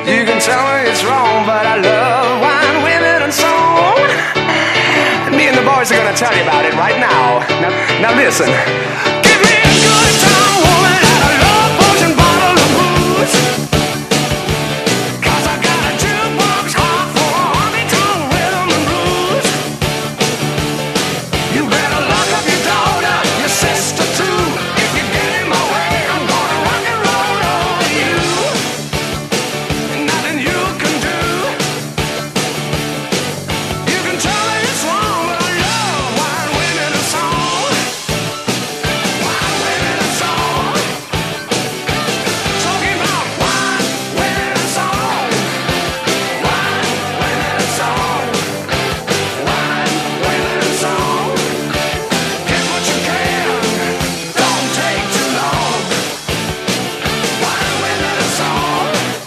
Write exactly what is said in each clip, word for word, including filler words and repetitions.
You can tell me it's wrong, but I love wine, women, and song. And me and the boys are gonna tell you about it right now. Now, now listen. Give me a good time, woman, and a love potion bottle of booze. Cause I got a jukebox heart for a honky-tonk rhythm and blues. You better lock up your daughter, your sister too. If you get in my way, I'm gonna rock and roll over you. And nothing you can do. You can tell me it's wrong, but I love wine, women, and song. Wine, women, and song. Talking about wine, women, and song. Wine, women, and song. Wine, women, and song. Get what you can, don't take too long. Wine, women, and song.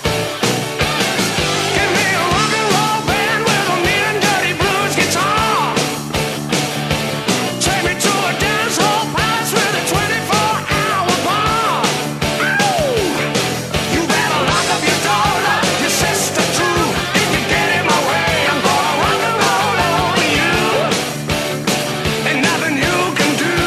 Give me a rock and roll band with a mean and dirty blues guitar. Take me to a dance hall palace with a twenty-four hour bar. Ow! You better lock up your daughter, your sister too. If you get in my way, I'm gonna rock and roll over you. Ain't nothing you can do.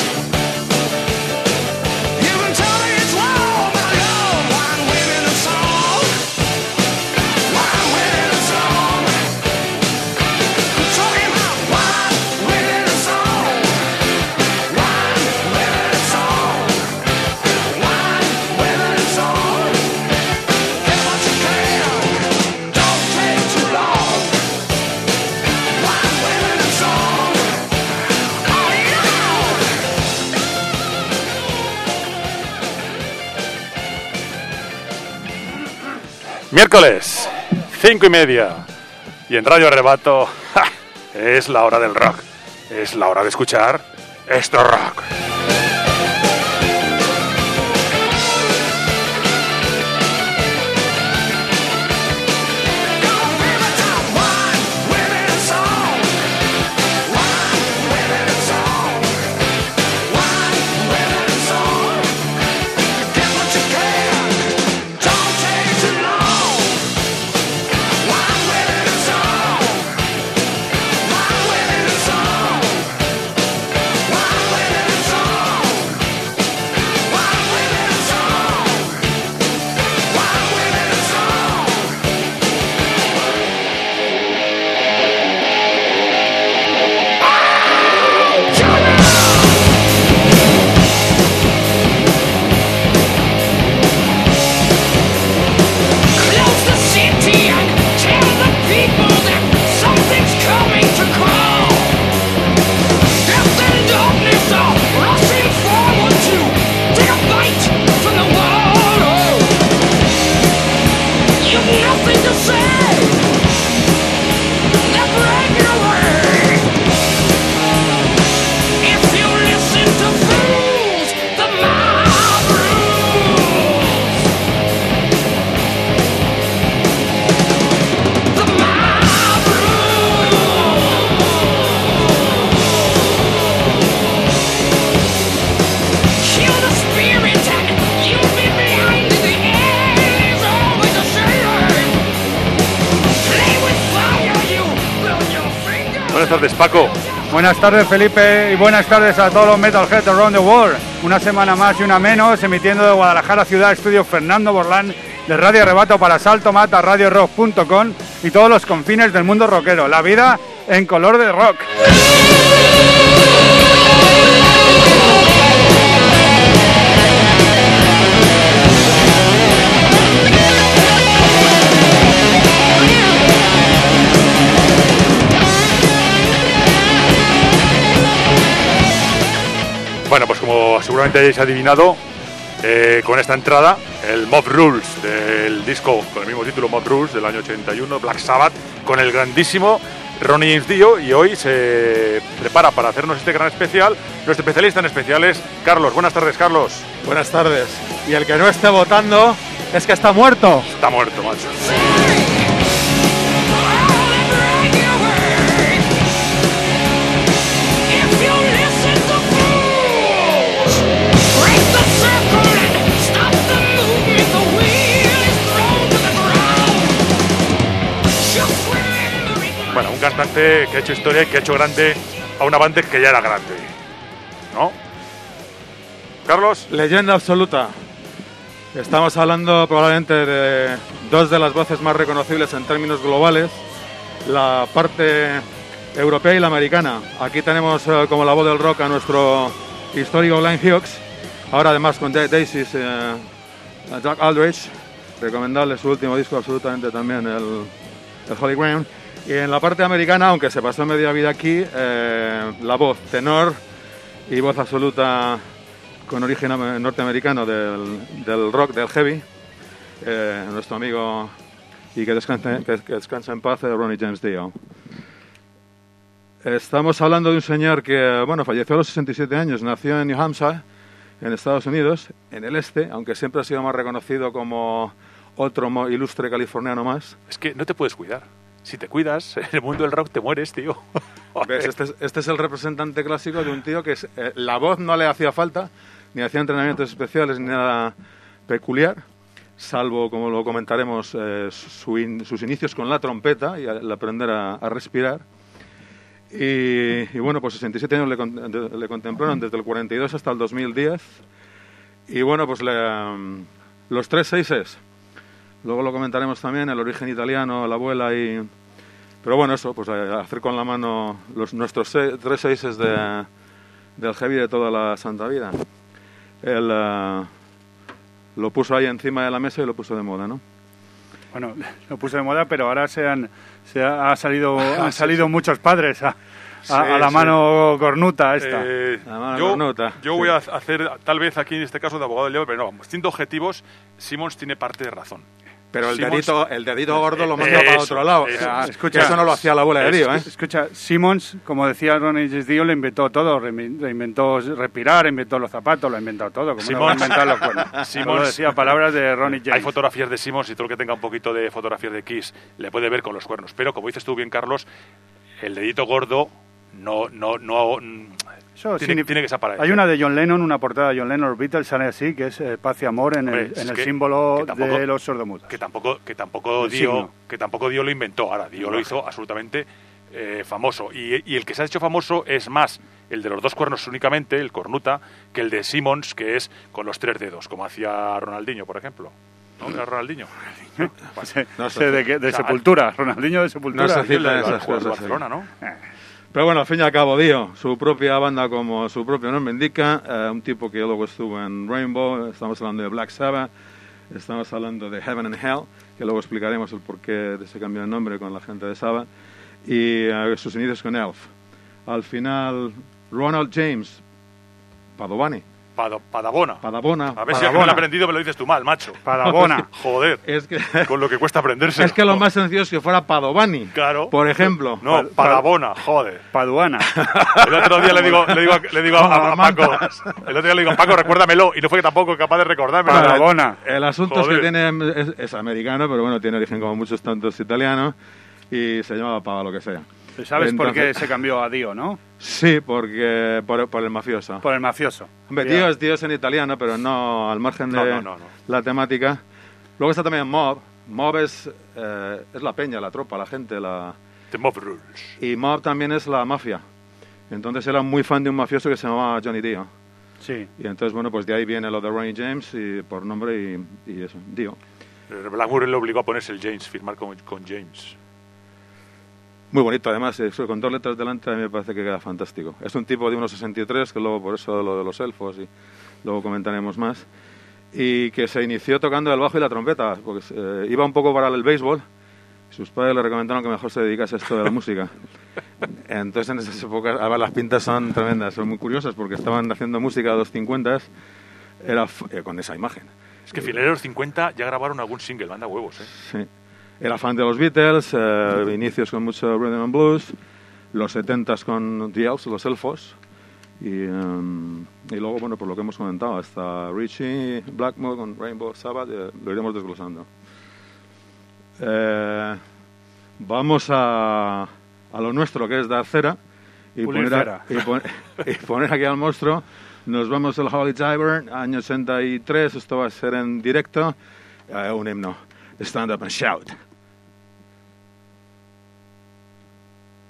You can tell me it's wrong, but I love wine, women, and song. Wine, women, and song. I'm talking about wine, women, and song. Wine, women, and song. Wine, women, and song. Get what you can, don't take too long. Wine, women, and song. Oh yeah! Miércoles, cinco y media. Y en Radio Arrebato, ¡ja!, es la hora del rock. Es la hora de escuchar esto rock. Close the city and tell the people that something's coming to call. Death and darkness are rushing forward to take a bite from the wall. Oh, you've nothing to say. They're breaking away. If you listen to fools, the mob rules. The mob rules. Kill the spirit and you'll be behind in the end is always the same. Play with fire, you burn your fingers. Buenas tardes, Paco. Buenas tardes, Felipe, y buenas tardes a todos los Metalheads around the world. Una semana más y una menos, emitiendo de Guadalajara Ciudad, estudio Fernando Borlán, de Radio Arrebato para Salto Mata, radio rock punto com y todos los confines del mundo rockero. La vida en color de rock. Bueno, pues como seguramente hayáis adivinado, eh, con esta entrada, el Mob Rules del disco con el mismo título, Mob Rules, del año ochenta y uno, Black Sabbath, con el grandísimo Ronnie James Dio, y hoy se prepara para hacernos este gran especial nuestro especialista en especiales, Carlos. Buenas tardes, Carlos. Buenas tardes. Y el que no esté votando es que está muerto. Está muerto, macho. Break the circle and stop the movement. The wheel is thrown to the ground. cantante que ha hecho historia y que ha hecho grande a una banda que ya era grande, ¿no? Carlos. Leyenda absoluta. Estamos hablando probablemente de dos de las voces más reconocibles en términos globales, la parte europea y la americana. Aquí tenemos eh, como la voz del rock a nuestro histórico Glenn Hughes, ahora además con Da- Daisies, eh, a Jack Aldrich, recomendable su último disco absolutamente también, el, el Holy Ground. Y en la parte americana, aunque se pasó media vida aquí, eh, la voz tenor y voz absoluta con origen am- norteamericano del, del rock, del heavy, eh, nuestro amigo y que descanse, que, que descanse en paz, eh, Ronnie James Dio. Estamos hablando de un señor que, bueno, falleció a los sesenta y siete años, nació en New Hampshire, en Estados Unidos, en el este, aunque siempre ha sido más reconocido como otro mo- ilustre californiano más. Es que no te puedes cuidar. Si te cuidas, en el mundo del rock te mueres, tío. ¿Ves? Este, es, este es el representante clásico de un tío que es, eh, la voz no le hacía falta, ni hacía entrenamientos especiales, ni nada peculiar, salvo, como lo comentaremos, eh, su in- sus inicios con la trompeta y el aprender a, a respirar. Y, y bueno, pues sesenta y siete años le, con- de- le contemplaron desde el cuarenta y dos hasta el dos mil diez. Y bueno, pues le, um, los tres seises, luego lo comentaremos también, el origen italiano, la abuela y... Pero bueno, eso, pues eh, hacer con la mano los, nuestros se- tres seises de, del heavy de toda la santa vida. Él eh, lo puso ahí encima de la mesa y lo puso de moda, ¿no? Bueno, lo puso de moda, pero ahora se han, se ha, ha salido, han salido muchos padres a, a, Sí, a la sí. mano cornuta esta. Eh, La mano yo cornuta, yo sí. voy a hacer, tal vez aquí en este caso, de abogado del diablo, pero no, siendo objetivos, Simmons tiene parte de razón. Pero el Simmons- dedito, el dedito gordo lo Eh, manda para eso, otro lado. eso, Ah, escucha, que eso no lo hacía la abuela de es- Dio, ¿eh? Escucha, Simmons, como decía Ronnie James Dio, le inventó todo, rein- reinventó respirar, reinventó los zapatos, lo ha inventado todo, como no va a Simmons- inventar los cuernos. Simmons- Solo decía palabras de Ronnie James. Hay fotografías de Simmons y todo el que tenga un poquito de fotografías de Kiss le puede ver con los cuernos. Pero, como dices tú bien, Carlos, el dedito gordo no... no, no mm, Eso tiene, significa- tiene que desaparecer. Hay una de John Lennon, una portada de John Lennon, los Beatles, sale así, que es eh, paz y amor en Hombre, el, es en el que- símbolo que tampoco- de los sordomudos. que tampoco que tampoco El Dio signo. que tampoco Dio lo inventó. Ahora Dio lo hizo absolutamente eh, famoso y, y el que se ha hecho famoso es más el de los dos cuernos únicamente, el cornuta, que el de Simmons, que es con los tres dedos, como hacía Ronaldinho, por ejemplo. ¿No? ¿Era Ronaldinho? Bueno, Ese- no ese sé. de, que- de O sea, Sepultura, Ronaldinho de Sepultura. no se el de citan Bar- esas jugador de cosas, sí. Barcelona, ¿no? Pero bueno, al fin y al cabo, Dio, su propia banda, como su propio nombre indica, eh, un tipo que luego estuvo en Rainbow, estamos hablando de Black Sabbath, estamos hablando de Heaven and Hell, que luego explicaremos el porqué de ese cambio de nombre con la gente de Sabbath, y eh, sus inicios con Elf. Al final, Ronald James Padovani, Pado- Padabona. Padabona, A ver si al que me lo he Padabona. aprendido me lo dices tú mal, macho. Padabona. Joder. Es que, Con lo que cuesta aprenderse. es que lo más sencillo es que fuera Padovani, Claro. por ejemplo. No, Pad- Padabona, joder. Paduana. El otro día le digo, le digo, le digo a, a Paco, el otro día le digo, Paco, recuérdamelo, y no fue tampoco capaz de recordármelo. Padabona. El asunto es Joder. que tiene, es, es americano, pero bueno, tiene origen como muchos tantos italianos y se llamaba Pava lo que sea. ¿Sabes por qué Entonces- se cambió a Dio, no? Sí, porque por, por el mafioso. Por el mafioso. Hombre, Ya. tío es, tío es en italiano, pero no al margen de No, no, no, no. la temática. Luego está también Mob. Mob es, eh, es la peña, la tropa, la gente, la... The Mob Rules. Y Mob también es la mafia. Entonces era muy fan de un mafioso que se llamaba Johnny Dio. Sí. Y entonces, bueno, pues de ahí viene lo de Ronnie James y, por nombre y, y eso, Dio. Eh, Blackmore le obligó a ponerse el James, firmar con, con James. Muy bonito, además, eso, con dos letras delante a mí me parece que queda fantástico. Es un tipo de uno sesenta y tres, que luego por eso lo de los elfos y luego comentaremos más, y que se inició tocando el bajo y la trompeta, porque eh, iba un poco para el béisbol, sus padres le recomendaron que mejor se dedicase a esto de la música. Entonces en esas épocas, a ver, las pintas son tremendas, son muy curiosas, porque estaban haciendo música a dos cincuenta, era f- eh, con esa imagen. Es que finales de los cincuenta ya grabaron algún single, manda huevos, ¿eh? Sí. Era fan de los Beatles, eh, inicios con mucho rhythm and blues, los setentas con The Elves, los elfos, y, um, y luego, bueno, por lo que hemos comentado, hasta Richie Blackmore con Rainbow Sabbath, eh, lo iremos desglosando. Eh, vamos a, a lo nuestro, que es dar cera, y Pulir poner, cera. a- y, pon- y poner aquí al monstruo. Nos vamos al Holy Diver, año ochenta y tres, esto va a ser en directo, eh, un himno. Stand up and shout.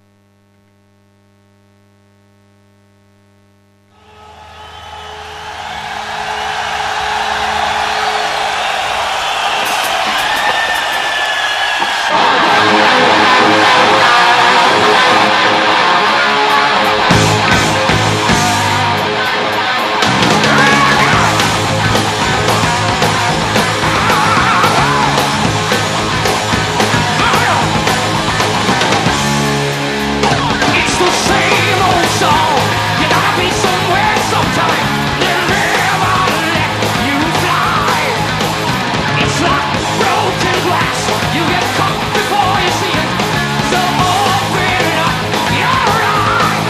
It's like broken glass. You get caught before you see it. So open up your eyes.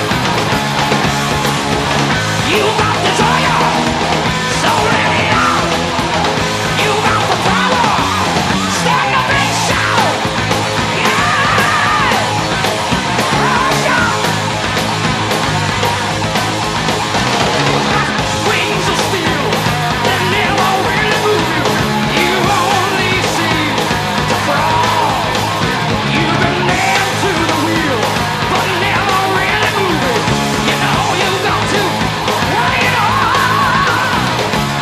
You got desire, so let it out. You got the power, stand up and shout. Yeah, rush out. You got wings of steel that never really move you. You only see to crawl. You've been nailed to the wheel, but never really move it. You know you got to work it hard.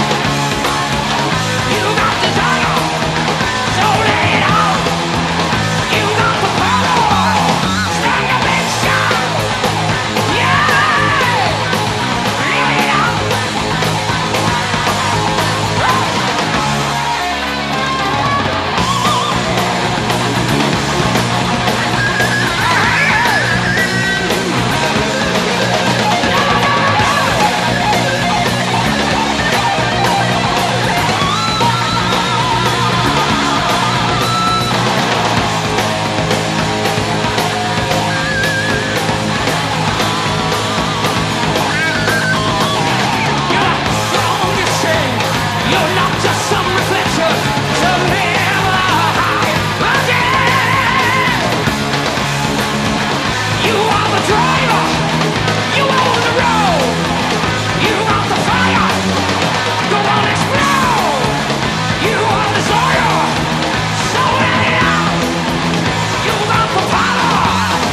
You got desire, so let it out. You got the power, stand up and shout. Yeah, let it out. You're strong to say you're not just some reflection, so never hide again. You are the driver, you own the road. You got the fire, go on explode. You are the desire, so let it out. You got the power,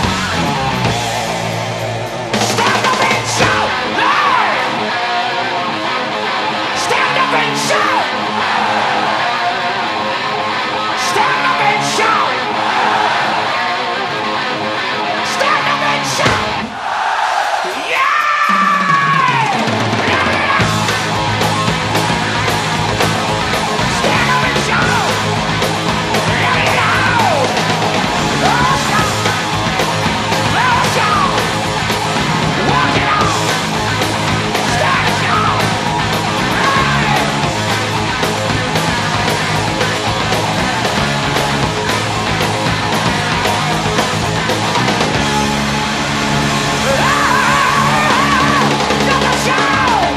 stand up and shout. Hey! Stand up and shout! Stand up and shout! Stand up and shout! Yeah! Stand up and shout! Let it out! Rush out! Rush out! Walk it out! Stand and shout! Hey! Stand and shout!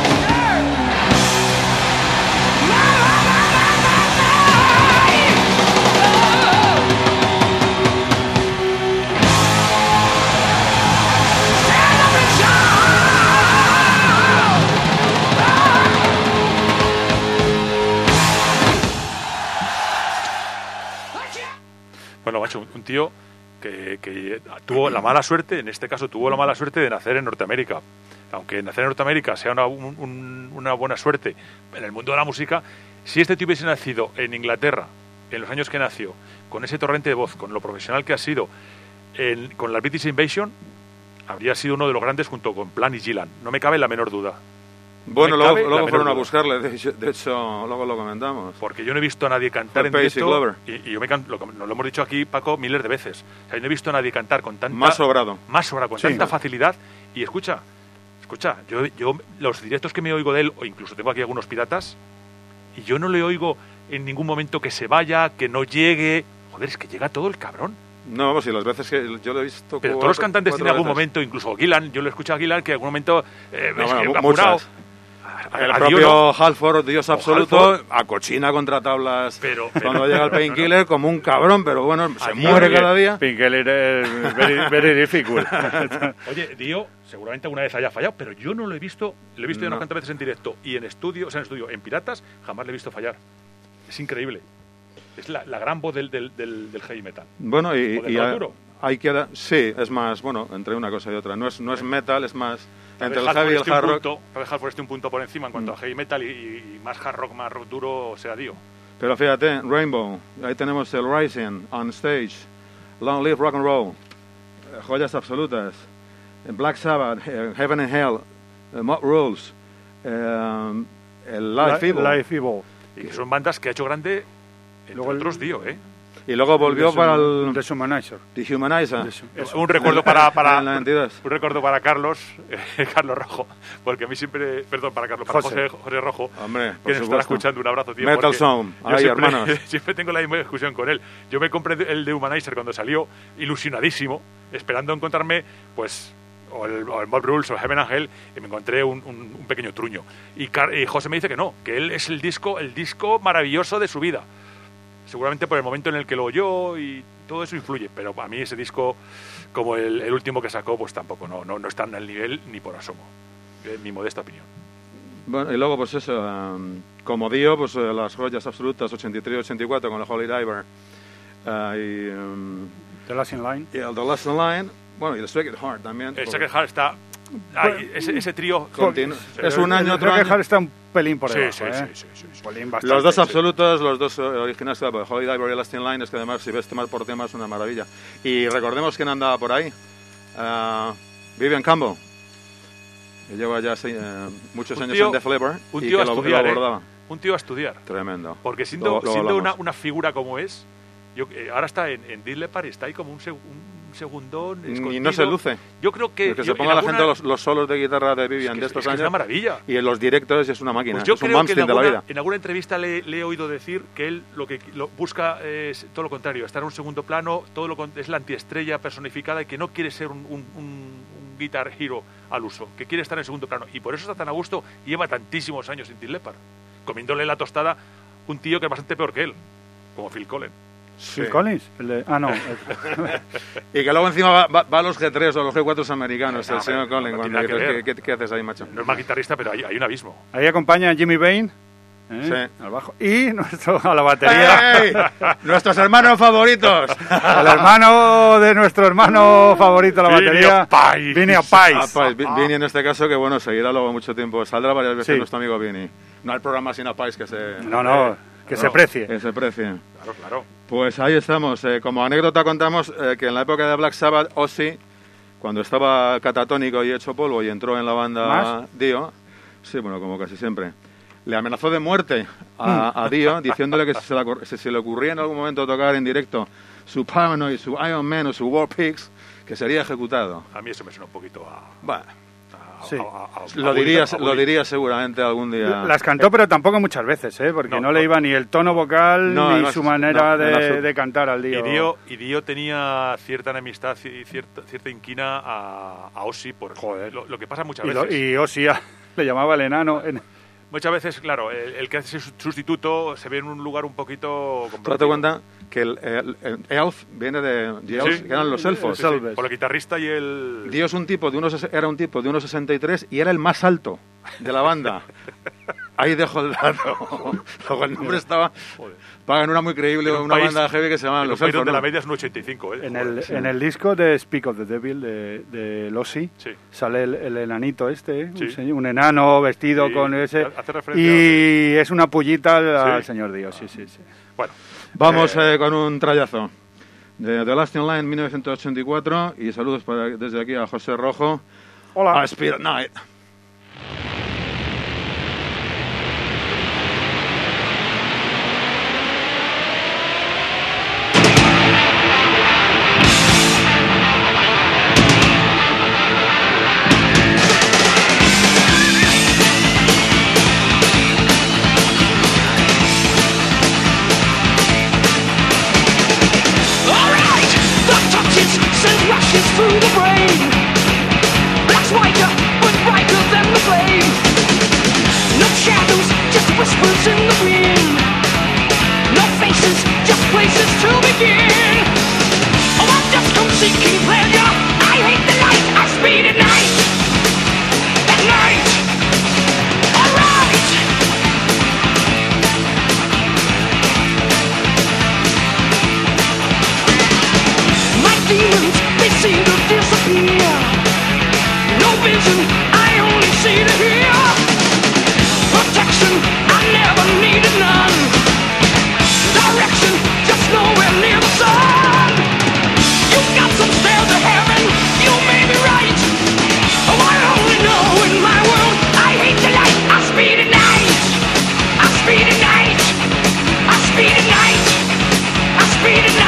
Stand up and shout! Bueno, macho, un, un tío que, que tuvo la mala suerte, en este caso tuvo la mala suerte de nacer en Norteamérica. Aunque nacer en Norteamérica sea una, un- un- una buena suerte en el mundo de la música, si este tío hubiese nacido en Inglaterra, en los años que nació, con ese torrente de voz, con lo profesional que ha sido, en- con la British Invasion, habría sido uno de los grandes junto con Plan y Gillan. No me cabe la menor duda. Bueno, me luego, cabe la luego menor fueron a duda. buscarle, de hecho, de hecho, luego lo comentamos. Porque yo no he visto a nadie cantar Fue en Pacey directo Glover. y, y yo me can- lo, nos lo hemos dicho aquí, Paco, miles de veces. O sea, yo no he visto a nadie cantar con tanta Más sobrado. más sobrado, con Sí. tanta facilidad. Y escucha, escucha, yo, yo los directos que me oigo de él, o incluso tengo aquí algunos piratas, y yo no le oigo en ningún momento que se vaya, que no llegue. Joder, es que llega todo el cabrón. No, vamos, y las veces que yo lo he visto... Pero cuatro- todos los cantantes cuatro tienen algún veces. momento, incluso Gillan, yo lo escucho a Gillan, que en algún momento eh, No, es bueno, que mu- apurado. muchas. El A- a propio Dio no. Halford, Dios O absoluto, Halford. a cochina contra tablas Pero- cuando pero- llega el Painkiller como un cabrón, pero bueno, se A Dio muere no. cada día. Pinkeler es very, very difficult. Oye, Dio, seguramente alguna vez haya fallado, pero yo no lo he visto, lo he visto ya No. unas cuantas veces en directo y en estudio, o sea, en estudio, en Piratas, jamás le he visto fallar. Es increíble. Es la, la gran voz del, del, del, del heavy metal. Bueno, y, ¿O del y rock a- duro? ahí queda, sí, es más, bueno, entre una cosa y otra. No es, no es metal, es más Tal entre vez el heavy y el esté un hard rock. punto- tal vez Halford esté un punto por encima en cuanto Mm. a heavy metal y, y más hard rock, más rock duro sea Dio. Pero fíjate, Rainbow, ahí tenemos el Rising, On Stage, Long Live Rock and Roll, eh, joyas absolutas, eh, Black Sabbath, eh, Heaven and Hell, eh, Mob Rules, eh, el Live Evil. Live Evil. Y que son bandas que ha hecho grande, entre Luego el- otros, Dio, ¿eh? Y luego volvió Deshum- para el Deshumanizer. Dehumanizer. Es un recuerdo para, para En la noventa y dos. un recuerdo para Carlos, eh, Carlos Rojo, porque a mí siempre, perdón, para Carlos, para José. José, José Rojo, Hombre, por que nos estará supuesto. escuchando, un abrazo, tío. Metal porque Sound. yo Ahí, siempre, hermanos. siempre tengo la misma discusión con él. Yo me compré el de Humanizer cuando salió, ilusionadísimo, esperando encontrarme, pues, o el, o el Mob Rules o Heaven and Hell, y me encontré un, un, un pequeño truño. Y, Car y José me dice que no, que él es el disco, el disco maravilloso de su vida. Seguramente por el momento en el que lo oyó y todo eso influye, pero a mí ese disco, como el, el último que sacó, pues tampoco, no, no, no están al nivel ni por asomo, en mi modesta opinión. Bueno, y luego, pues eso, um, como Dio, pues eh, las joyas absolutas, ochenta y tres y ochenta y cuatro con el Holy Diver. Uh, y, um, The Last in Line. y el The Last in Line, bueno, y el Sacred Heart también. El Sacred Heart está... ay, ese, ese trío... Continu- Sí, es un año, otro Creo que año. Hart está un pelín por Sí, debajo, sí, ¿eh? sí, sí, sí, sí. Un pelín bastante. Los dos sí. absolutos, los dos eh, originales, claro, el Holy Diver y el Last in Line, es que además, si ves tema por tema, es una maravilla. Y recordemos quién andaba por ahí. Uh, Vivian Campbell, que lleva ya sí, eh, muchos Un años tío- en Def Leppard Un y tío que a lo, lo estudiar, ¿eh? abordaba. Un tío a estudiar. Tremendo. Porque siendo, Luego- luego siendo una, hablamos. una figura como es, yo, eh, ahora está en, en Def Leppard y está ahí como un, seg un segundón. Ni escondido. no se luce. Yo creo que... Que yo- se ponga en la alguna- gente los, los solos de guitarra de es Vivian que de es- estos es que es años una maravilla. y en los directos es una máquina. Pues yo es un creo que en Malmsteen de la alguna, vida. en alguna entrevista le, le he oído decir que él lo que lo busca es todo lo contrario, estar en un segundo plano, todo lo con- es la antiestrella personificada y que no quiere ser un, un, un, un guitar hero al uso, que quiere estar en segundo plano. Y por eso está tan a gusto y lleva tantísimos años en Def Leppard, comiéndole la tostada un tío que es bastante peor que él, como Phil Collins. Phil Collins. El de- ah, no. Y que luego encima va, va- va a los G tres o los G cuatro americanos, No, el señor pero Collins. no cuando tiene nada que dices, ¿qué, qué, qué haces ahí, macho? No es mal guitarrista, pero hay, hay un abismo. Ahí acompaña Jimmy Bain. ¿eh? Sí. Al bajo. Y nuestro, a la batería. ¡Ey! ¡Nuestros hermanos favoritos! El hermano de nuestro hermano favorito a la Vinny batería. Appice. Vinny Ah, Appice. pues, Vi- Vini en este caso, que bueno, seguirá luego mucho tiempo. Saldrá varias veces Sí. nuestro amigo Vini. No hay programa sin Appice que se, No, no, que se precie. que se precie. Claro, claro. Pues ahí estamos. Eh, como anécdota contamos eh, que en la época de Black Sabbath, Ozzy, cuando estaba catatónico y hecho polvo y entró en la banda ¿Más? Dio, sí, bueno, como casi siempre, le amenazó de muerte a, a Dio, diciéndole que si se, le, ocur- si se le ocurría en algún momento tocar en directo su Paranoid, su Iron Man o su War Pigs, que sería ejecutado. A mí eso me suena un poquito a... Bueno, a- Sí. a- a- a- lo a diría, Willy- a lo Willy. diría seguramente algún día. Las cantó, pero tampoco muchas veces, ¿eh? Porque No, no, le no. iba ni el tono vocal No, ni además, su manera no, en de, absoluto. de cantar al Y Dio. Dio, y Dio tenía cierta enemistad y cierta, cierta inquina a, a Ozzy por Joder. Lo, lo que pasa muchas Y, lo- veces. y Ozzy a- le llamaba el enano. en- Muchas veces, claro, el, el que hace su- sustituto se ve en un lugar un poquito... ¿Tú date cuenta que el, el- el elf viene de, de elves, Sí. que eran los elfos? Sí, sí, Elves. por el guitarrista y el... Dio es un tipo de unos, era un tipo de unos sesenta y tres y era el más alto de la banda. Ahí dejo el dato. Luego el nombre estaba... Joder. Pagan una muy creíble, En un una país- banda heavy que se llama en un Los país Elfos. donde ¿no? la media es un ochenta y cinco, ¿eh? En Joder, el, sí. en el disco de Speak of the Devil de, de Ozzy Sí. sale el, el enanito este, ¿eh? Sí. un, señor- un enano vestido Sí, con ese. hace referencia Y es una pullita al, al Sí. señor Dio, sí, sí, sí. Bueno, Vamos eh, eh, con un trayazo. De The Last in Line, mil novecientos ochenta y cuatro. Y saludos para, desde aquí a José Rojo. Hola. A Spirit Night. Alright, the toxins send rushes through the brain. Black's whiter, but brighter than the flame. No shadows, just whispers in the wind. No faces, just places to begin. Oh, I've just come seeking pleasure. I hate the light, I speed at night. At night. Alright. My demons, they seem to disappear. No vision, I only see to hear. Protection, I never needed none. Direction, just nowhere near the sun. You've got some stairs to heaven, you may be right. Oh, I only know in my world, I hate the light. I speed at night. I speed at night. I speed at night. I speed at night.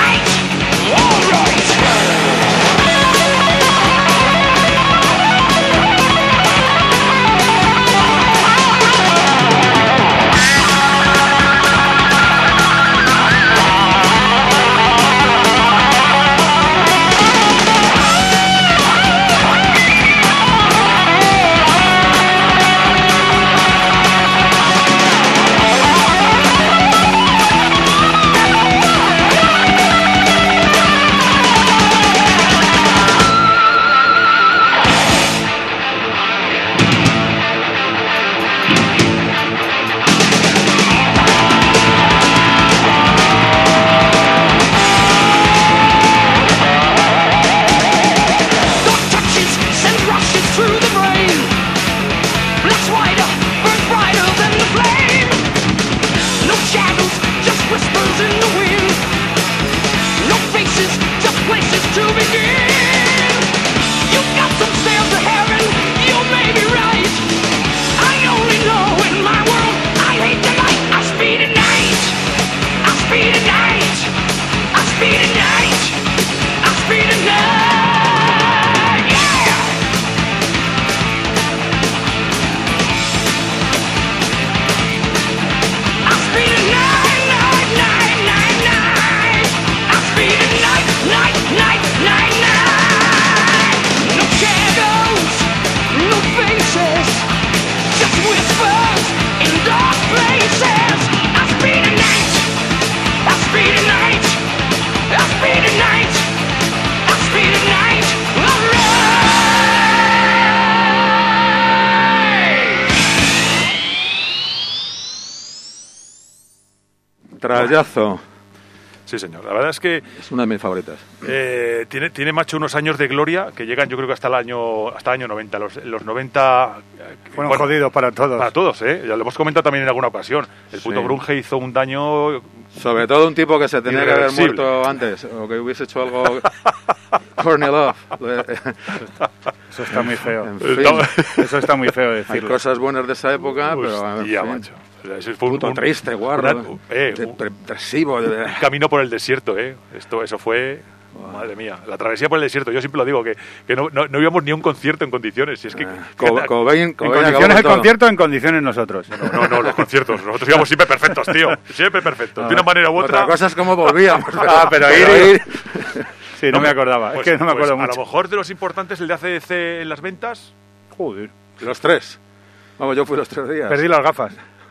Trayazo. Sí, señor. La verdad es que Es una de mis favoritas. eh, tiene, tiene macho unos años de gloria que llegan, yo creo que hasta el año hasta el año noventa. Los, los noventa... eh, Fueron bueno, jodidos para todos. para todos, ¿eh? Ya lo hemos comentado también en alguna ocasión. El puto Sí. grunge hizo un daño... Sobre todo un tipo que se tenía que haber Irreversible. muerto antes, o que hubiese hecho algo... Courtney Love. Eso está muy feo. En fin, Eso está muy feo hay decirlo. cosas buenas de esa época, pero... en Hostia, fin. macho. O sea, ese fue un, Puto un- triste, guarro. una- eh, un- depresivo. de- un camino por el desierto, ¿eh? Esto, eso fue... Madre mía, la travesía por el desierto. Yo siempre lo digo, que, que no, no, no íbamos ni a un concierto en condiciones. Si es que, Eh, Co- Cobain, En Cobain acabó condiciones el con todo. concierto, en condiciones nosotros. no, no, no, los conciertos. Nosotros íbamos siempre perfectos, tío. Siempre perfectos. De una manera u otra. Otra cosa es cómo volvíamos. Ah, pero ir- Sí, no me acordaba. Pues- es que no me pues acuerdo a mucho. lo mejor de los importantes, el de A C D C en las ventas. Joder. Los tres. Vamos, yo fui los tres días. Perdí las gafas.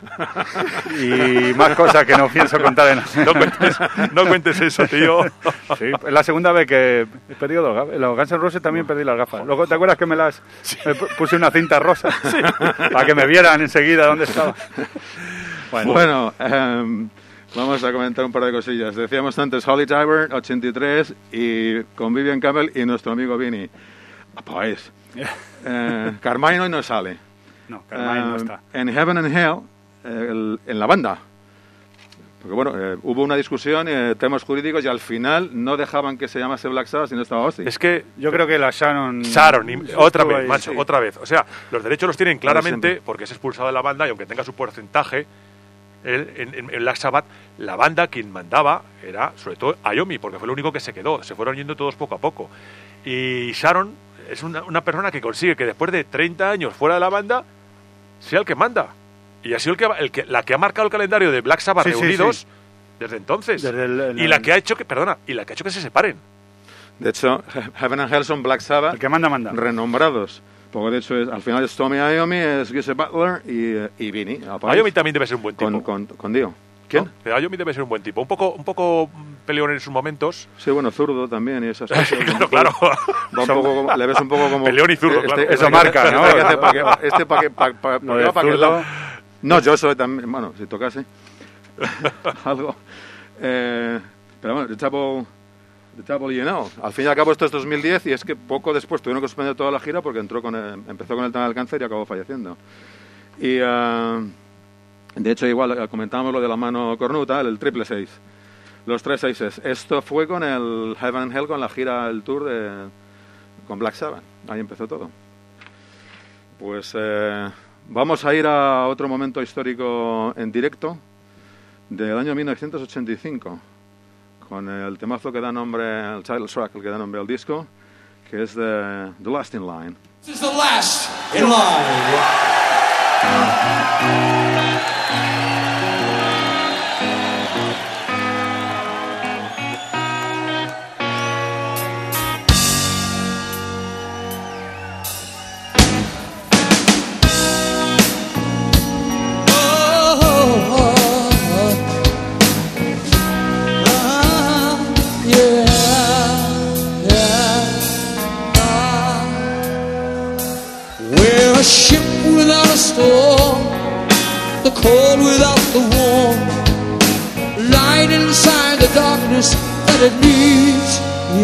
Y más cosas que no pienso contar en... No cuentes, no cuentes eso, tío. Sí, es la segunda vez que he perdido dos gafas. En los Guns N' Roses también perdí las gafas. Luego, ¿te acuerdas que me las me pu- puse una cinta rosa? Para que me vieran enseguida dónde estaba. Bueno, Bueno, em, vamos a comentar un par de cosillas. Decíamos antes Holly Diver, ochenta y tres, y con Vivian Campbell y nuestro amigo Vinny. Ah, pues, eh, Carmine hoy no sale. no, Carmine no Eh, está. En Heaven and Hell, eh, el- en la banda. Porque bueno, eh, hubo una discusión, eh, temas jurídicos, y al final no dejaban que se llamase Black Sabbath si no estaba Ozzy. Es que Yo creo que la Shannon... Sharon, y- otra estuvo vez, ahí, macho, sí. otra vez. O sea, los derechos los tienen claramente siempre. porque es expulsado de la banda y aunque tenga su porcentaje, él, en, en, en Black Sabbath, la banda quien mandaba era sobre todo Iommi, porque fue lo único que se quedó. Se fueron yendo todos poco a poco. Y Sharon es una, una persona que consigue que después de treinta años fuera de la banda sea el que manda. Y ha sido el que, el que, la que ha marcado el calendario de Black Sabbath Sí, sí, reunidos sí. desde entonces. Desde el- el- y la que ha hecho que, perdona, y la que ha hecho que se separen. De hecho, Heaven and Hell son Black Sabbath El que manda, manda. renombrados. Porque de hecho, es- al final es Tommy Iommi, es Giuseppe Butler y, eh, y Vinny. Iommi también debe ser un buen tipo. con, con, con Dio. ¿Quién? ¿No? Iommi debe ser un buen tipo. Un poco, un poco peleón en sus momentos. Sí, bueno, zurdo también y esas cosas. claro, claro. Va un poco como- le ves un poco como... Peleón y zurdo, este, claro. este Eso que- marca, ¿no? Este, que hace pa' que- este pa' que- pa- pa- Lo pa- de pa' aquel zurdo. lado. No, yo soy también... Bueno, si tocase algo. Eh, pero bueno, The Trouble, The Trouble You Know. Al fin y al cabo esto es dos mil diez y es que poco después tuvieron que suspender toda la gira porque entró con el- empezó con el tema del cáncer y acabó falleciendo. Y... eh, de hecho, igual eh, comentábamos lo de la mano cornuta, el triple seis. Los tres seises. Esto fue con el Heaven and Hell, con la gira, el tour de, con Black Sabbath. Ahí empezó todo. Pues eh, vamos a ir a otro momento histórico en directo del año mil novecientos ochenta y cinco, con el temazo que da nombre, el title track, el que da nombre al disco, que es de The Last in Line. This is the last in line. We're a ship without a storm, the cold without the warm, light inside the darkness that it needs.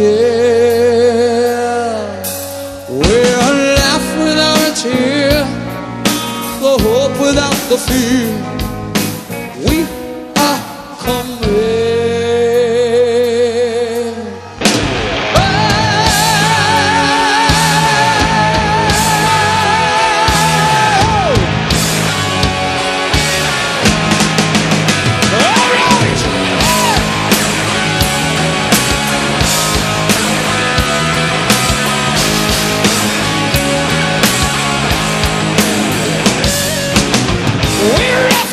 Yeah, we're a laugh without a tear, the hope without the fear. We are coming. We're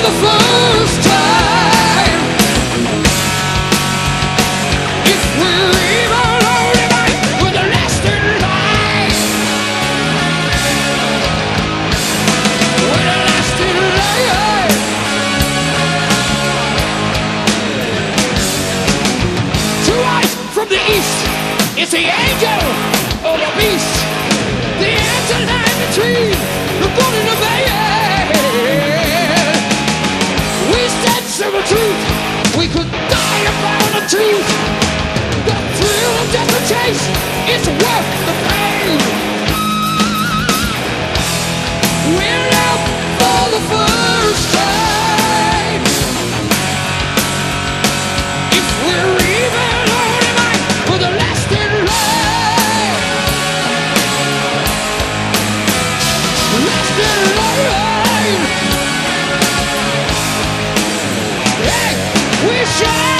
the first time. If we're even only right with the last in line, with the last in line. Two eyes from the east, it's the angel or the beast. The answer lies between the good and the bad. We said simple truth, we could die about the truth. The thrill of just a chase is worth the pain. We're out for the first time. If we're even only right for the last in line, last in line. Hey, we shine.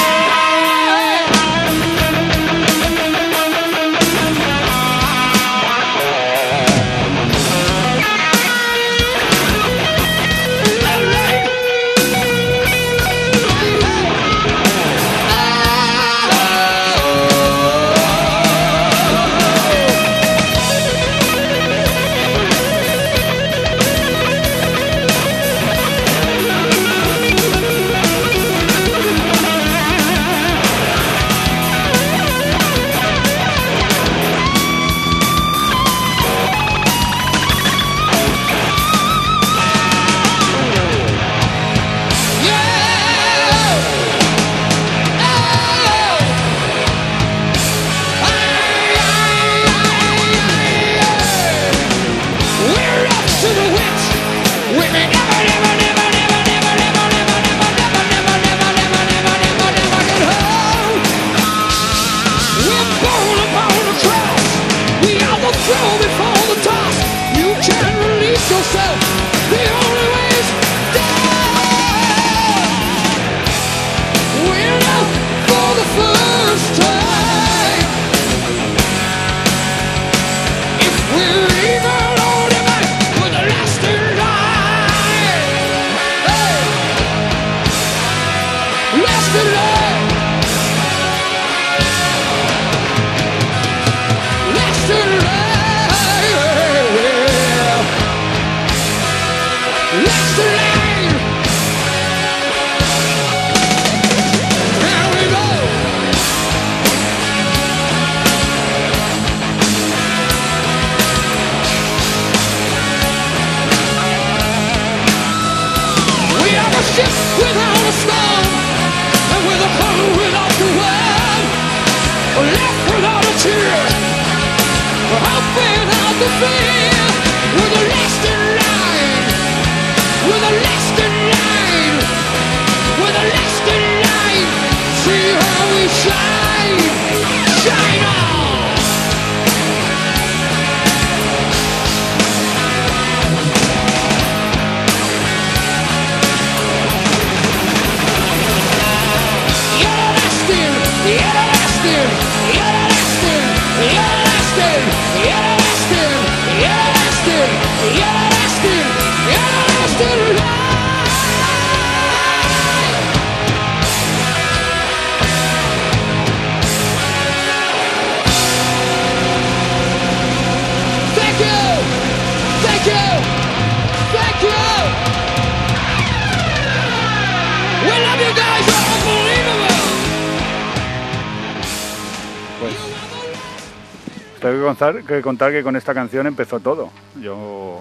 Tengo que contar, que contar que con esta canción empezó todo. Yo,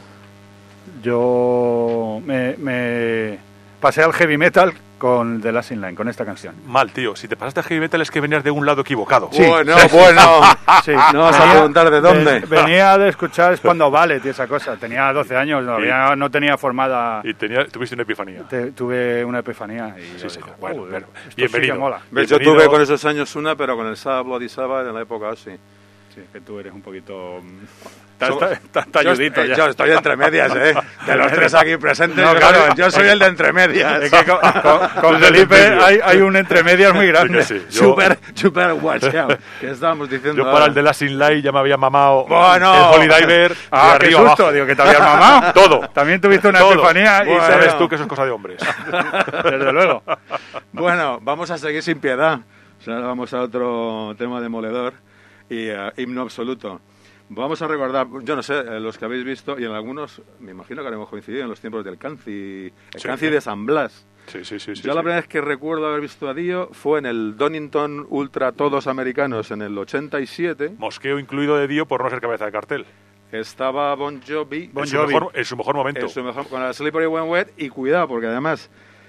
yo me, me pasé al heavy metal con The Last in Line, con esta canción. Mal, tío. Si te pasaste a heavy metal es que venías de un lado equivocado. Sí, bueno, sí, bueno. Sí, no vas a preguntar de dónde. De, venía de escuchar Spandau Ballet y esa cosa. Tenía doce años, no, había, no tenía formada... Y tenía, tuviste una epifanía. Te, tuve una epifanía. Y sí, sí, dije, bueno, bueno, bienvenido. Sí mola. Yo tuve con esos años una, pero con el Sabbath, Bloody Sabbath en la época así. Sí, que tú eres un poquito... Somos- Estás talludito yo, ya. yo estoy entre medias, ¿eh? De los tres aquí presentes, No, yo, claro. yo soy el de entre medias. Es que con, con- con Desde el Felipe medio. hay, hay un entre medias muy grande. Sí, que sí. Yo- Super, super watchout. ¿Qué estábamos diciendo Yo para ahora? el de la Sin Light ya me había mamado Bueno. el Holy Diver Ah, de qué arriba susto, abajo. digo, que te habías mamado. Todo. También tuviste una Todo. epifanía y Bueno. Sabes tú que eso es cosa de hombres. desde luego. Bueno, vamos a seguir sin piedad. O sea, vamos a otro tema demoledor y uh, himno absoluto. Vamos a recordar, yo no sé, eh, los que habéis visto, y en algunos, me imagino que haremos coincidido en los tiempos del Canci, el Sí. Canci de San Blas. Sí, sí, sí. sí, Yo sí. la primera vez que recuerdo haber visto a Dio fue en el Donington Ultra Todos Americanos en el ochenta y siete. Mosqueo incluido de Dio por no ser cabeza de cartel. Estaba Bon Jovi, Bon en, su Jovi. mejor, en su mejor momento. en su mejor- con la Slippery When Wet, y cuidado, porque además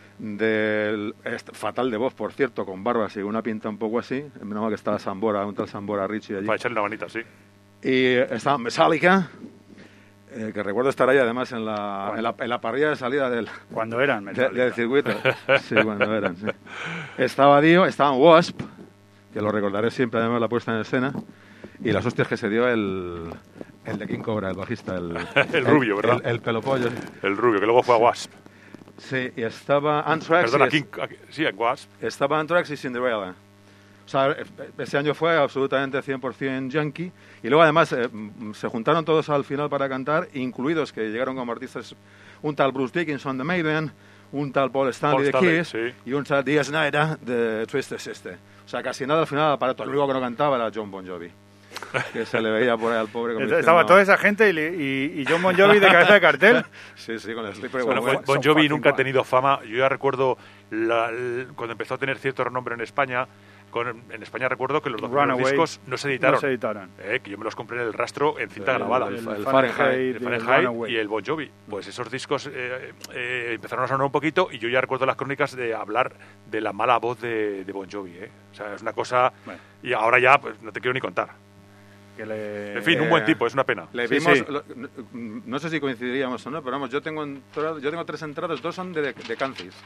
del es fatal de voz, por cierto, con barbas y una pinta un poco así, menos mal que estaba Sambora, un tal Sambora Richie allí. Para echarle una manita, sí. Y estaba Metallica, eh, que recuerdo estar ahí además en la, en la, en la parrilla de salida del, Cuando eran de- Metallica. del circuito. Sí, cuando eran, sí. Estaba Dio, estaban Wasp, que lo recordaré siempre, además la puesta en escena, y las hostias que se dio el, el de King Cobra, el bajista. El, El rubio, ¿verdad? El, el pelopollo, sí. El rubio, que luego fue a Wasp. Sí, y estaba Anthrax. Perdona, y King, sí, en Wasp. Estaba Anthrax y Cinderella. O sea, ese año fue absolutamente cien por ciento yankee. Y luego, además, eh, se juntaron todos al final para cantar, incluidos que llegaron como artistas un tal Bruce Dickinson de Maiden, un tal Paul Stanley Paul de Stanley, Kiss sí. y un tal Dee Snider de Twisted Sister. O sea, casi nada al final, para todo. El único que no cantaba era John Bon Jovi. Que se le veía por ahí al pobre. como Estaba diciendo- toda esa gente y, y, y John Bon Jovi de cabeza de cartel. Sí, sí, con el slipper. Bueno, bueno, Bon, Bon son Jovi fucking nunca ha guay. tenido fama. Yo ya recuerdo la- el- cuando empezó a tener cierto renombre en España. Con, en España recuerdo que los dos primeros Runaway discos no se editaron. No se editaron. Eh, que yo me los compré en el rastro en cinta El- grabada. el- El, el Fahrenheit, Fahrenheit, el y el Fahrenheit Runaway. y el Bon Jovi. Pues esos discos eh, eh, empezaron a sonar un poquito y yo ya recuerdo las crónicas de hablar de la mala voz de, de Bon Jovi. Eh. O sea, es una cosa... Bueno. Y ahora ya pues no te quiero ni contar. Que le... En fin, un Eh, buen tipo, es una pena. Le Sí, vimos, sí. lo- no, no sé si coincidiríamos o no, pero vamos, yo tengo, entrado- yo tengo tres entradas, dos son de, de Cancis.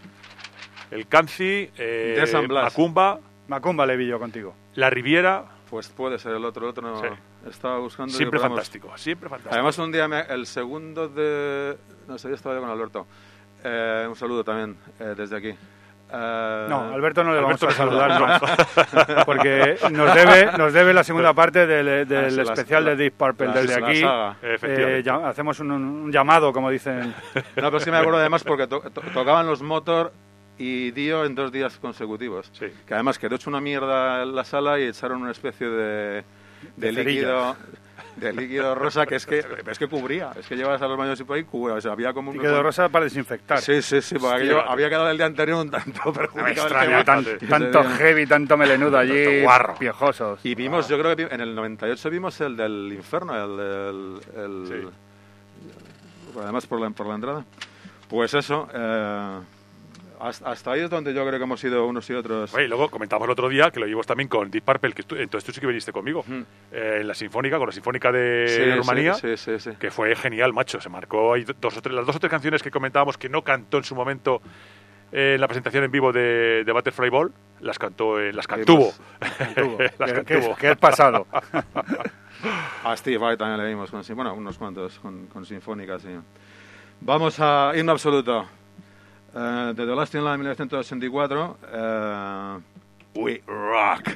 El Canci, eh, De San Blas. Macumba, Macumba le vi yo contigo. La Riviera, Pues puede ser el otro, el otro no. Sí. Estaba buscando. siempre digo, pero vamos, fantástico, siempre fantástico. Además, un día me- el segundo de. No sé, yo estaba yo con Alberto. Eh, un saludo también eh, desde aquí. Eh, No, Alberto no le Alberto vamos a no saludar más, porque nos debe, nos debe la segunda parte del, del Ah, sí, las- especial la- de Deep Purple. la- Desde la aquí saga. Efectivamente. eh, ya- hacemos un, un llamado, como dicen. No, pero es que me acuerdo además porque to- to- tocaban los Motor y Dio en dos días consecutivos. Sí. Que además quedó hecho una mierda en la sala y echaron una especie de, de, De líquido. De líquido rosa que es que es que cubría, es que llevas a los baños y por ahí cubría, o sea, había como un Y quedó rosa para desinfectar. Sí, sí, sí, porque aquello había quedado el día anterior un tanto No me perjudicado. el extraña, tan- tema. tanto heavy, tanto melenudo allí, Tanto guarro. piojosos. Y vimos, yo creo que vi- en el noventa y ocho vimos el del infierno, el del... el- Sí. Además por la, por la entrada. Pues eso, eh, hasta, hasta ahí es donde yo creo que hemos ido unos y otros. Oye, y luego comentamos el otro día que lo llevamos también con Deep Purple, que tú- entonces tú sí que viniste conmigo, Ujú. eh, en la Sinfónica, con la Sinfónica de Sí, Rumanía, sí, sí, sí, sí. que fue genial, macho. Se marcó ahí dos o tres, las dos o tres canciones que comentábamos que no cantó en su momento eh, en la presentación en vivo de, de Butterfly Ball, las cantó, eh, las cantuvo. Cantuvo, las que, que cantuvo. es, que es pasado. A Steve Vai también le vimos, con, sin- bueno, unos cuantos con, con Sinfónica, sí. Vamos a himno absoluto. Eh, de The Last in Line mil novecientos ochenta y cuatro, eh, We Rock.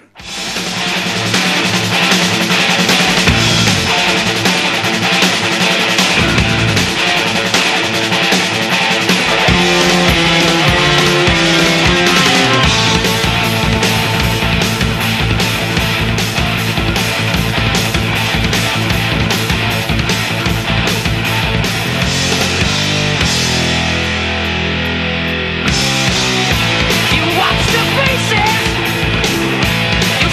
You watch the faces, you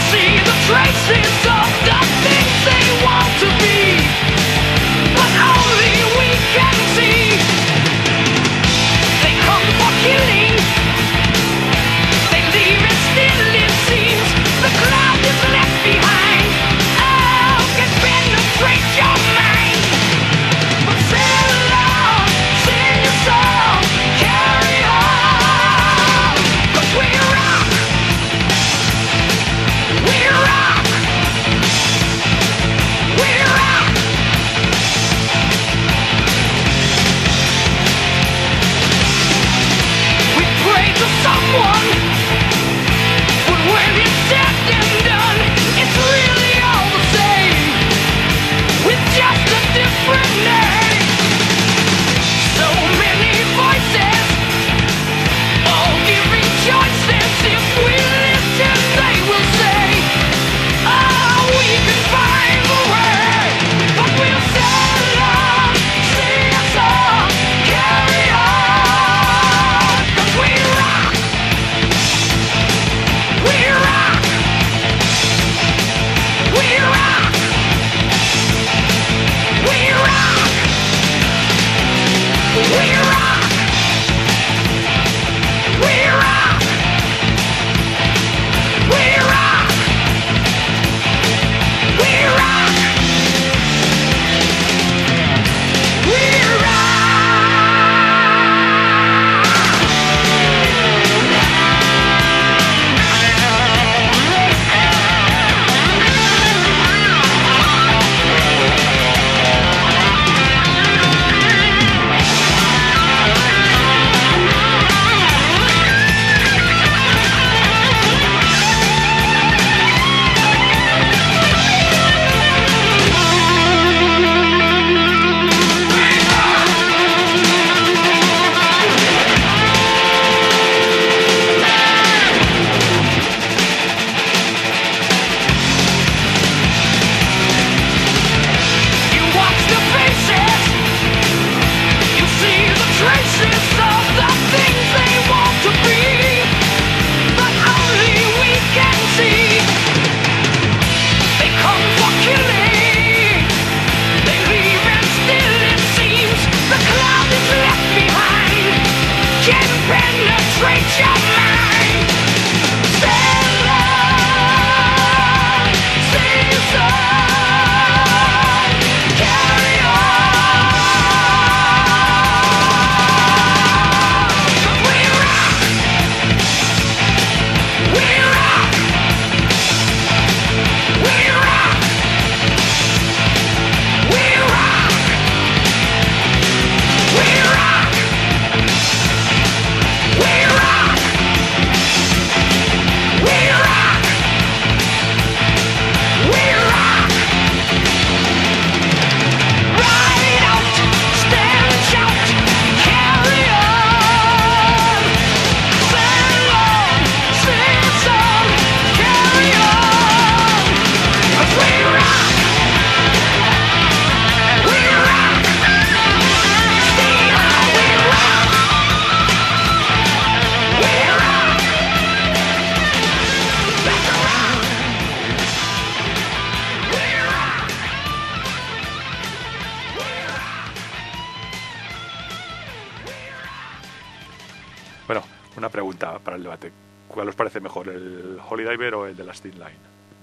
Bueno, una pregunta para el debate. ¿Cuál os parece mejor, el Holy Diver o el de la Steel Line?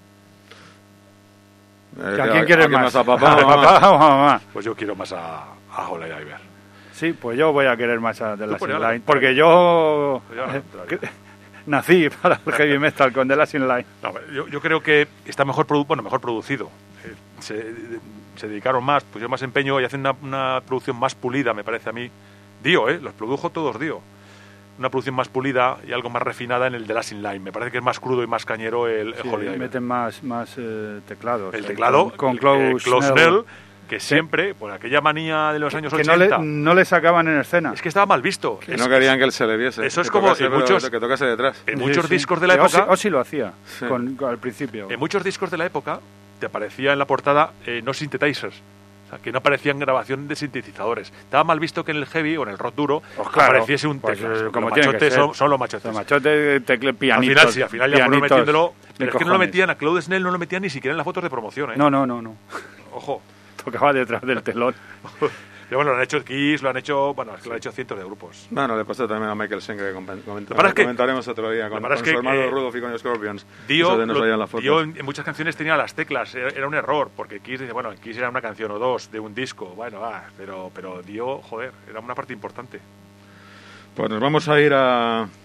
Eh, ¿A quién quieres más? ¿A papá ¿A o a mamá? papá o a mamá? Pues yo quiero más a, a Holy Diver. Sí, pues yo voy a querer más a The Last ponía in la Line, contraria. porque yo Yo la eh, contraria. que- nací para el heavy metal con The Last in Line. No, yo, yo creo que está mejor, produ- bueno, mejor producido. Eh, se, se dedicaron más, pusieron más empeño y hacen una, una producción más pulida, me parece a mí. Dio, ¿eh? Los produjo todos Dio. Una producción más pulida y algo más refinada en el de Last in Line. Me parece que es más crudo y más cañero el, el Sí, Holy Diver. meten más, más eh, teclados. El eh, teclado, con, con el- Klaus eh, Klaus Snell, Snell, que siempre, por aquella manía de los años que no le, ochenta, no le sacaban en escena. es que estaba mal visto. Que Es- no querían que él se le viese. Eso es que como tocase, en pero muchos- que tocase detrás. En Sí, muchos sí. discos de la Que Ozzy- época, Ozzy lo hacía Sí. con- con- al principio. en muchos discos de la época, te aparecía en la portada eh, no synthesizers. O sea, que no aparecían grabación de sintetizadores. Estaba mal visto que en el heavy o en el rock duro Pues claro, apareciese un pues, teclado. eh, como los tiene que machotes ser. son, son los machotes. Los machotes, tecle, al pianitos. final sí, al final ya fueron pianitos metiéndolo. de Pero es que no lo cojones. metían, a Claude Snell no lo metían ni siquiera en las fotos de promoción, ¿eh? No, no, no, no. Ojo. Tocaba detrás del telón. Y bueno, lo han hecho Kiss, lo han hecho, bueno, es que lo han hecho cientos de grupos. Bueno, le pasó también a Michael Schenker, que comen- coment- Lo que pasa es que- comentaremos otro día, con, lo que pasa con es que, su hermano eh, Rudolph y con los Scorpions. Dio, Eso de no lo- salían las fotos. Dio en, en muchas canciones tenía las teclas, era, era un error, porque Kiss dice, bueno, Kiss era una canción o dos de un disco, bueno, ah, pero, pero Dio, joder, era una parte importante. Pues nos vamos a ir a, a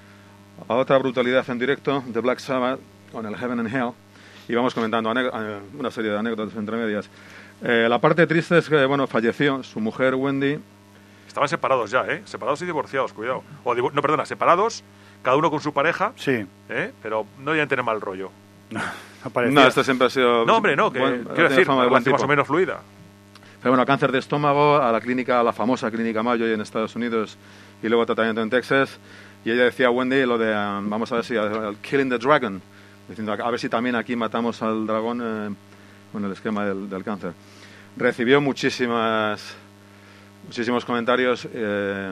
otra brutalidad en directo de Black Sabbath con el Heaven and Hell y vamos comentando ane- eh, una serie de anécdotas entre medias. Eh, la parte triste es que, bueno, falleció su mujer Wendy. Estaban separados ya, ¿eh? Separados y divorciados, cuidado. O divo- no, perdona, separados, cada uno con su pareja, Sí. ¿eh? Pero no debían tener mal rollo. Aparecía. No, esto siempre ha sido... No, hombre, no, que buen- quiero tiene decir, fama de una buen relación más tipo. o menos fluida. Pero bueno, cáncer de estómago, a la clínica, a la famosa clínica Mayo en Estados Unidos y luego tratamiento en Texas. Y ella decía a Wendy lo de, um, vamos a ver si, el Killing the Dragon, diciendo a ver si también aquí matamos al dragón eh, con el esquema del, del cáncer. Recibió muchísimas, muchísimos comentarios eh,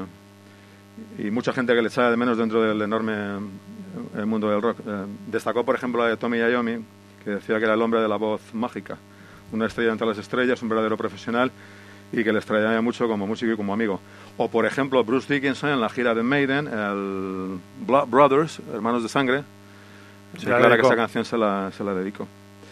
y mucha gente que le echaba de menos dentro del enorme eh, mundo del rock. Eh, destacó, por ejemplo, la de Tommy Iommi, que decía que era el hombre de la voz mágica, una estrella entre las estrellas, un verdadero profesional y que le extrañaba mucho como músico y como amigo. O, por ejemplo, Bruce Dickinson en la gira de Maiden, el Blood Brothers, Hermanos de Sangre, se Se la declara que dedicó. esa canción se la, se la dedicó.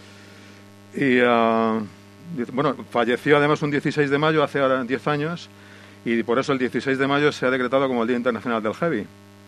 Y, ah, dice- bueno, falleció además un dieciséis de mayo, hace ahora diez años, y por eso el dieciséis de mayo se ha decretado como el Día Internacional del Heavy.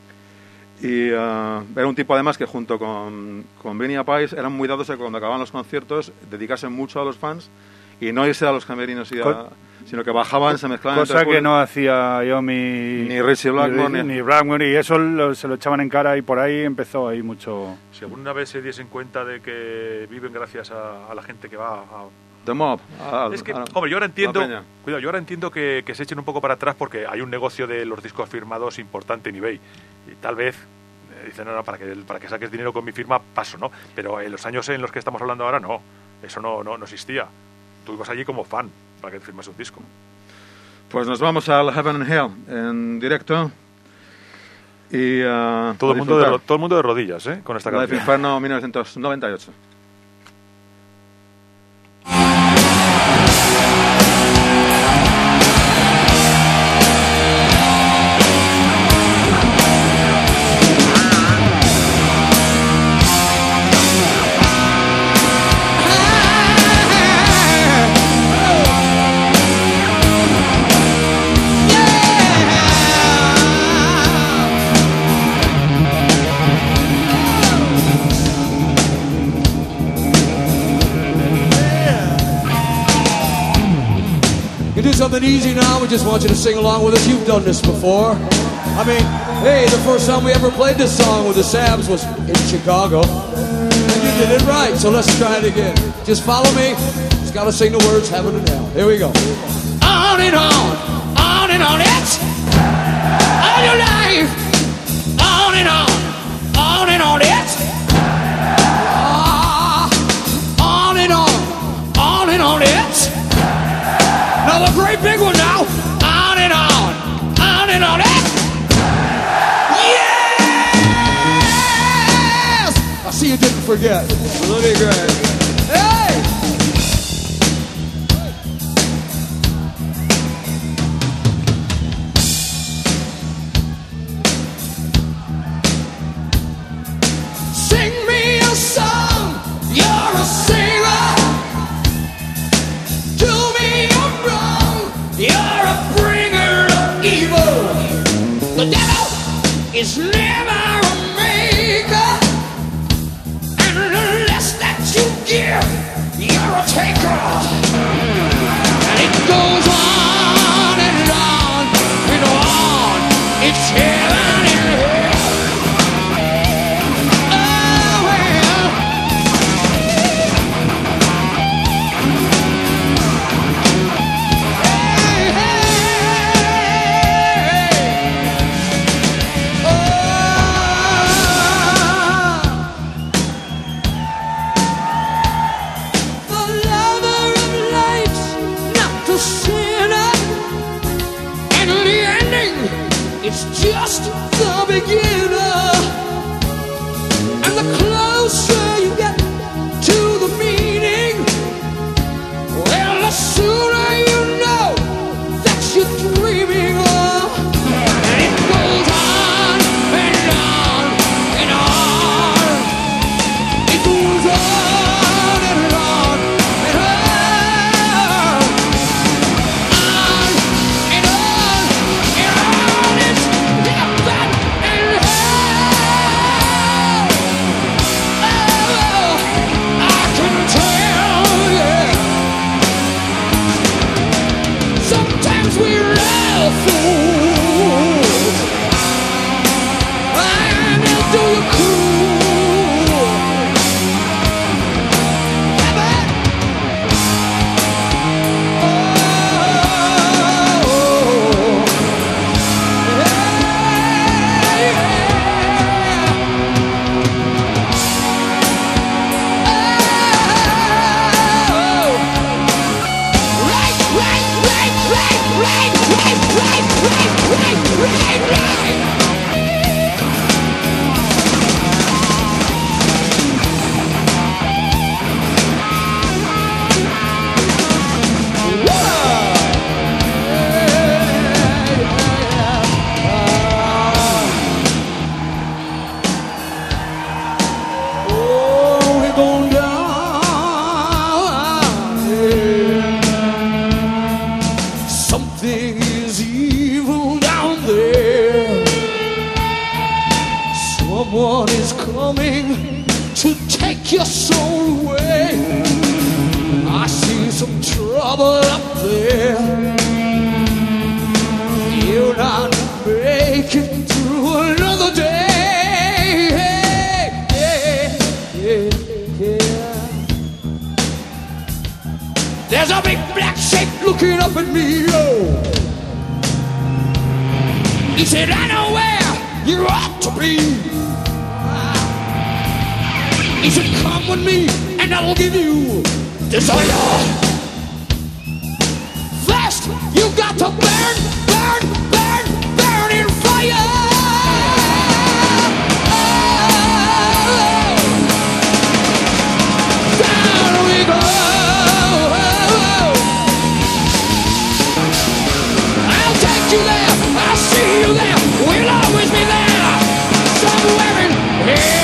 Y ah, era un tipo además que junto con, con Vinnie Appice eran muy dados a que cuando acababan los conciertos dedicarse mucho a los fans y no irse a los camerinos, y a- Co- sino que bajaban, se mezclaban entre Cosa el que público. no hacía Yomi Ni Richie Blackmore, ni, ni- ni Blackmore, y eso lo- se lo echaban en cara y por ahí empezó ahí mucho. Si alguna vez se diesen cuenta de que viven gracias a, a la gente que va a... The Mob. a- Es que, a- hombre, yo ahora entiendo, la peña. cuidado, yo ahora entiendo que, que se echen un poco para atrás porque hay un negocio de los discos firmados importante en eBay. Y tal vez eh, dicen, no, no, para que, para que saques dinero con mi firma, paso, ¿no? Pero en los años en los que estamos hablando ahora, no. Eso no, no, no existía. Tú ibas allí como fan para que te firmas un disco. Pues nos vamos al Heaven and Hell en directo. Y, ah, Todo a el, mundo de, disfrutar. ro- todo el mundo de rodillas, ¿eh? Con esta Life canción. Inferno mil novecientos noventa y ocho. You do something easy now, we just want you to sing along with us. You've done this before. I mean, hey, the first time we ever played this song with the Sabs was in Chicago. And you did it right, so let's try it again. Just follow me. Just gotta sing the words heaven and hell. Here we go. On and on, on and on, it's all your life. On and on, on and on, it's ah, on and on, on and on, it's another great big one now. On and on, on and on, it's yes! I see you didn't forget. Really great. Hey! The devil is never a maker, and unless that you give, you're a taker. And it goes on and on and on. It's heaven and hell. Oh well. Hey, hey, oh. The lover of life's not the sinner, and the ending is just the beginner. And the closer you get to the meaning, well, the sooner you know that you're dreaming of. And it goes on and on and on. It goes on and on and on. On and on and on. It's heaven and hell. Oh, I can tell you. Sometimes we're all fools, and they'll do you cool. Heaven. Oh, right, right, right, right, right, right, right, right, right, right, right. Oh, we're going down. Something is evil down there. Someone is coming to take your soul away. I see some trouble up there. You're not making through another day. Yeah, yeah, yeah. There's a big black shape looking up at me, oh. He said, I know where you ought to be. He said, come with me and I'll give you desire. First, you got to burn, burn, burn, burn in fire. Oh, down we go. I'll take you there. I'll see you there. We'll always be there. Somewhere in here.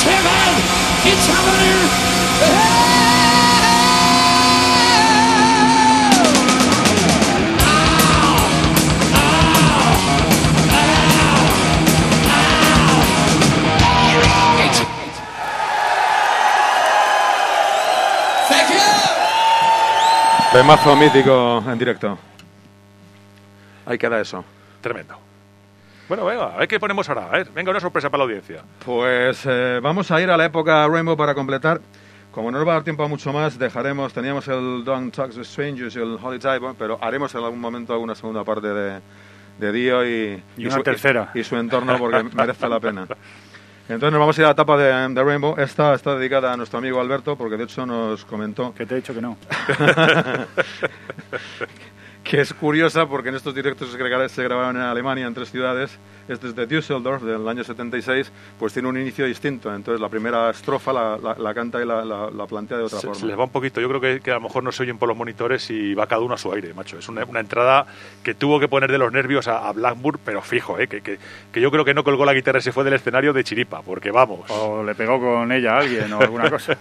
It's heaven. It's happening. Thank you. Temazo mítico en directo. Ahí queda eso. Tremendo. Bueno, venga, a ver qué ponemos ahora. A ver, venga, una sorpresa para la audiencia. Pues eh, vamos a ir a la época Rainbow para completar. Como no nos va a dar tiempo a mucho más, dejaremos, teníamos el Don't Talk to Strangers y el Holy Diver, pero haremos en algún momento alguna segunda parte de, de Dio y, Y una tercera. y, y su entorno porque merece la pena. Entonces nos vamos a ir a la etapa de, de Rainbow. Esta está dedicada a nuestro amigo Alberto porque de hecho nos comentó Que te he dicho que no. que es curiosa porque en estos directos se gra- se grabaron en Alemania, en tres ciudades. Este es de Düsseldorf, del año setenta y seis, pues tiene un inicio distinto. Entonces la primera estrofa la, la, la canta y la, la, la plantea de otra Se, forma. se les va un poquito. Yo creo que, que a lo mejor no se oyen por los monitores y va cada uno a su aire, macho. Es una, una entrada que tuvo que poner de los nervios a, a Blackburn, pero fijo, ¿eh? que, que, que yo creo que no colgó la guitarra y se fue del escenario de chiripa, porque vamos, O le pegó con ella a alguien o alguna cosa.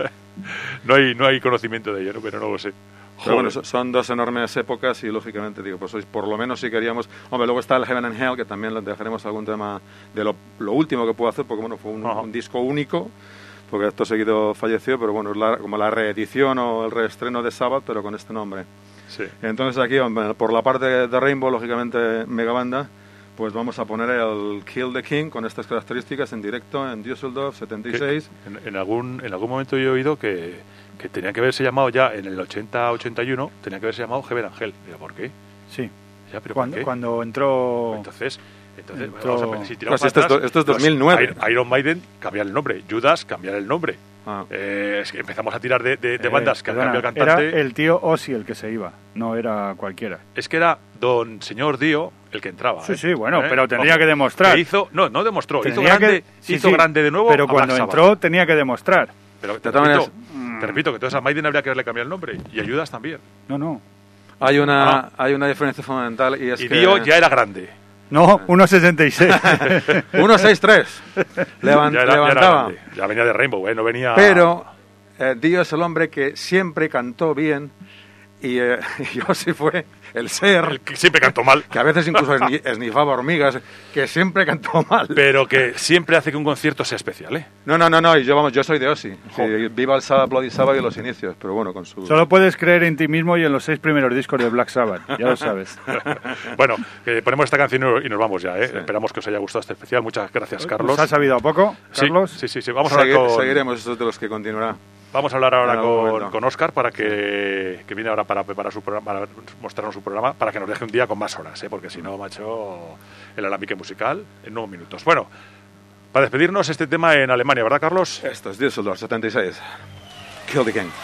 no hay, no hay conocimiento de ello, ¿no? Pero no lo sé. Pero bueno, Joder. so- son dos enormes épocas y lógicamente digo, pues hoy por lo menos si queríamos... Hombre, luego está el Heaven and Hell, que también le dejaremos algún tema de lo, lo último que pudo hacer, porque bueno, fue un, Ajá. un disco único, porque esto seguido falleció, pero bueno, es la- como la reedición o el reestreno de Sabbath, pero con este nombre. Sí. Entonces aquí, hombre, por la parte de Rainbow, lógicamente mega banda, pues vamos a poner el Kill the King con estas características en directo en Düsseldorf, setenta y seis. En, en algún, en algún momento yo he oído que, que tenía que haberse llamado ya en el ochenta ochenta y uno, tenía que haberse llamado Heaven Angel. Digo, ¿por qué? Sí. Ya, pero ¿por Cuando, qué? cuando entró... Entonces, entonces Entró- vamos a ver, si tiramos Pues para esto es atrás, do- esto es pues, dos mil nueve. Iron- Iron Maiden, cambiar el nombre. Judas, cambiar el nombre. Ah. Eh, es que empezamos a tirar de, de- de Eh, bandas que han perdona, cambiado el cantante. Era el tío Ozzy el que se iba, no era cualquiera. Es que era don señor Dio el que entraba. Sí, ¿eh? sí, bueno, ¿Eh? pero tendría Ojo, que demostrar. que hizo, no, no demostró. hizo Tenía grande, que- sí, hizo sí, grande de nuevo. Pero a cuando Black Sabbath. entró tenía que demostrar. Pero te De todas repito, maneras- te repito que entonces a Maiden habría que haberle cambiado el nombre. Y a Judas también. No, no. Hay una, Ah. hay una diferencia fundamental y es Y que... Dio ya era grande. No, uno sesenta y seis. uno seis tres. Levan- Ya, era, ya era levantaba. grande. Ya venía de Rainbow, ¿eh? No venía... Pero eh, Dio es el hombre que siempre cantó bien y eh, yo sí fue el ser, El que siempre cantó mal. que a veces incluso esni- esnifaba hormigas, que siempre cantó mal. Pero que siempre hace que un concierto sea especial, ¿eh? No, no, no, no, y yo, vamos, yo soy de Ozzy. Sí, viva el Sabbath, Bloody Sabbath y los inicios, pero bueno, con su... Solo puedes creer en ti mismo y en los seis primeros discos de Black Sabbath, ya lo sabes. Bueno, que ponemos esta canción y nos vamos ya, ¿eh? Esperamos que os haya gustado este especial. Muchas gracias, Carlos. ¿Os ha sabido a poco, Sí, Carlos? sí, sí, sí. Vamos a hablar Segui- con... Seguiremos, esos de los que continuará. Vamos a hablar ahora En algún con, momento. con Óscar para que, que viene ahora para preparar su programa, para mostrarnos su programa, para que nos deje un día con más horas, ¿eh? Porque si no, macho, el alambique musical en nuevos minutos. Bueno, para despedirnos, este tema en Alemania, ¿verdad, Carlos? Esto es Düsseldorf, setenta y seis. Kill the King.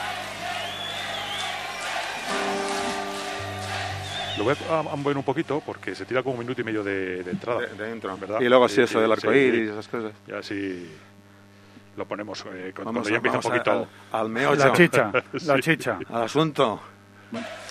Lo voy a, a mover un poquito porque se tira como un minuto y medio de, de entrada. De, de intro. ¿verdad? Y luego sí, Sí, eso del sí, arco iris y sí. esas cosas. Y así lo ponemos eh, cuando, Vamos, cuando ya a, empieza un vamos a- poquito. al, al meollo, La chicha, la Sí. chicha. al asunto.